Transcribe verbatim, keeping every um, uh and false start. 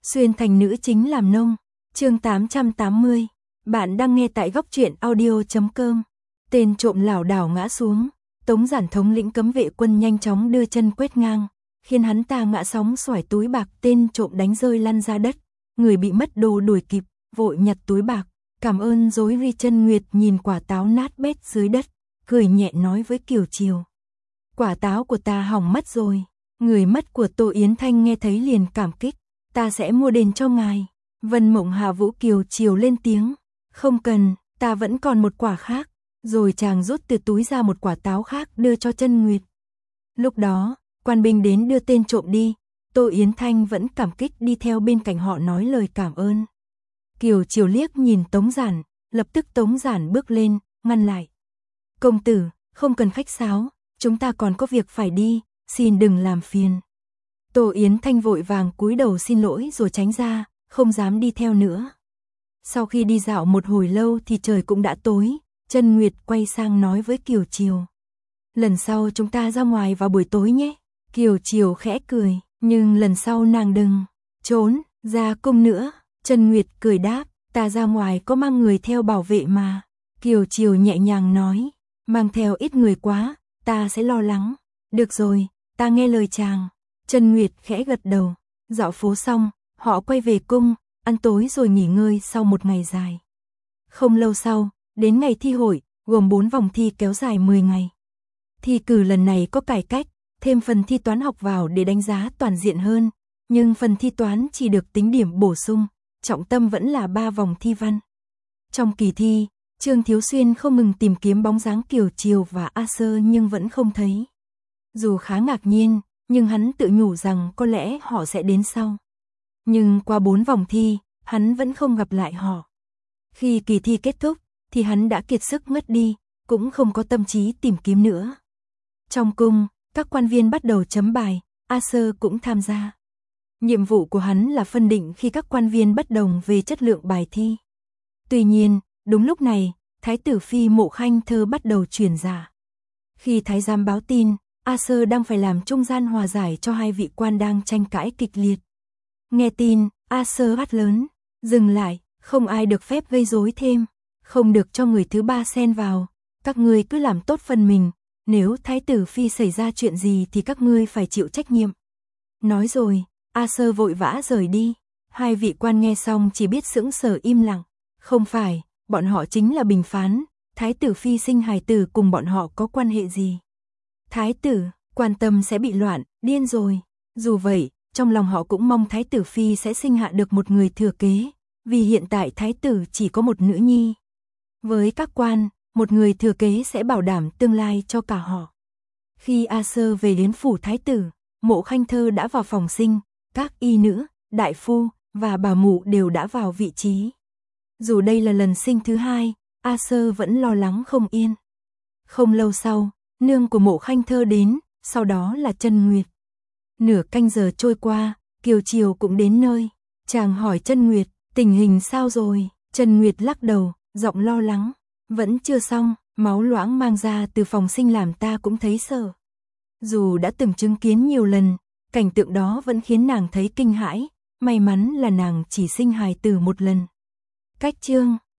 Xuyên thành nữ chính làm nông. Chương tám trăm tám mươi. Bạn đang nghe tại góc truyện audio chấm com. Tên trộm lảo đảo ngã xuống, Tống Giản thống lĩnh cấm vệ quân nhanh chóng đưa chân quét ngang, khiến hắn ta ngã sóng xoài túi bạc, tên trộm đánh rơi lăn ra đất. Người bị mất đồ đuổi kịp, vội nhặt túi bạc, cảm ơn rối ri. Chân Nguyệt nhìn quả táo nát bét dưới đất, cười nhẹ nói với Kiều Chiều: quả táo của ta hỏng mất rồi. Người mất của Tô Yến Thanh nghe thấy liền cảm kích: ta sẽ mua đền cho ngài. Vân Mộng Hà Vũ Kiều Chiều lên tiếng: không cần, ta vẫn còn một quả khác. Rồi chàng rút từ túi ra một quả táo khác đưa cho Chân Nguyệt. Lúc đó, quan binh đến đưa tên trộm đi, Tô Yến Thanh vẫn cảm kích đi theo bên cạnh họ nói lời cảm ơn. Kiều Chiều liếc nhìn Tống Giản, lập tức Tống Giản bước lên, ngăn lại: công tử, không cần khách sáo, chúng ta còn có việc phải đi, xin đừng làm phiền. Tô Yến Thanh vội vàng cúi đầu xin lỗi rồi tránh ra, không dám đi theo nữa. Sau khi đi dạo một hồi lâu thì trời cũng đã tối, Chân Nguyệt quay sang nói với Kiều Chiều: lần sau chúng ta ra ngoài vào buổi tối nhé. Kiều Chiều khẽ cười, nhưng lần sau nàng đừng trốn ra cung nữa. Chân Nguyệt cười đáp: ta ra ngoài có mang người theo bảo vệ mà. Kiều Chiều nhẹ nhàng nói: mang theo ít người quá, ta sẽ lo lắng. Được rồi, ta nghe lời chàng. Chân Nguyệt khẽ gật đầu. Dạo phố xong, họ quay về cung, ăn tối rồi nghỉ ngơi sau một ngày dài. Không lâu sau, đến ngày thi hội, gồm bốn vòng thi kéo dài mười ngày. Thi cử lần này có cải cách, thêm phần thi toán học vào để đánh giá toàn diện hơn, nhưng phần thi toán chỉ được tính điểm bổ sung, trọng tâm vẫn là ba vòng thi văn. Trong kỳ thi, Trương Thiếu Xuyên không ngừng tìm kiếm bóng dáng Kiều Chiều và A Sơ nhưng vẫn không thấy. Dù khá ngạc nhiên, nhưng hắn tự nhủ rằng có lẽ họ sẽ đến sau. Nhưng qua bốn vòng thi, hắn vẫn không gặp lại họ. Khi kỳ thi kết thúc, thì hắn đã kiệt sức ngất đi, cũng không có tâm trí tìm kiếm nữa. Trong cung, các quan viên bắt đầu chấm bài, A Sơ cũng tham gia. Nhiệm vụ của hắn là phân định khi các quan viên bất đồng về chất lượng bài thi. Tuy nhiên, đúng lúc này, Thái tử phi Mộ Khanh Thơ bắt đầu truyền giả. Khi thái giám báo tin, A Sơ đang phải làm trung gian hòa giải cho hai vị quan đang tranh cãi kịch liệt. Nghe tin, A Sơ hét lớn: dừng lại, không ai được phép gây rối thêm, không được cho người thứ ba xen vào, các ngươi cứ làm tốt phần mình, nếu thái tử phi xảy ra chuyện gì thì các ngươi phải chịu trách nhiệm. Nói rồi, A Sơ vội vã rời đi. Hai vị quan nghe xong chỉ biết sững sờ im lặng. Không phải, bọn họ chính là bình phán, thái tử phi sinh hài tử cùng bọn họ có quan hệ gì? Thái tử, quan tâm sẽ bị loạn, điên rồi. Dù vậy, trong lòng họ cũng mong thái tử phi sẽ sinh hạ được một người thừa kế, vì hiện tại thái tử chỉ có một nữ nhi. Với các quan, một người thừa kế sẽ bảo đảm tương lai cho cả họ. Khi A Sơ về đến phủ thái tử, Mộ Khanh Thơ đã vào phòng sinh, các y nữ, đại phu và bà mụ đều đã vào vị trí. Dù đây là lần sinh thứ hai, A Sơ vẫn lo lắng không yên. Không lâu sau, nương của Mộ Khanh Thơ đến, sau đó là Chân Nguyệt. Nửa canh giờ trôi qua, Kiều Chiều cũng đến nơi. Chàng hỏi Chân Nguyệt: tình hình sao rồi? Chân Nguyệt lắc đầu, giọng lo lắng: vẫn chưa xong, máu loãng mang ra từ phòng sinh làm ta cũng thấy sợ. Dù đã từng chứng kiến nhiều lần, cảnh tượng đó vẫn khiến nàng thấy kinh hãi, may mắn là nàng chỉ sinh hài tử một lần. Cách chương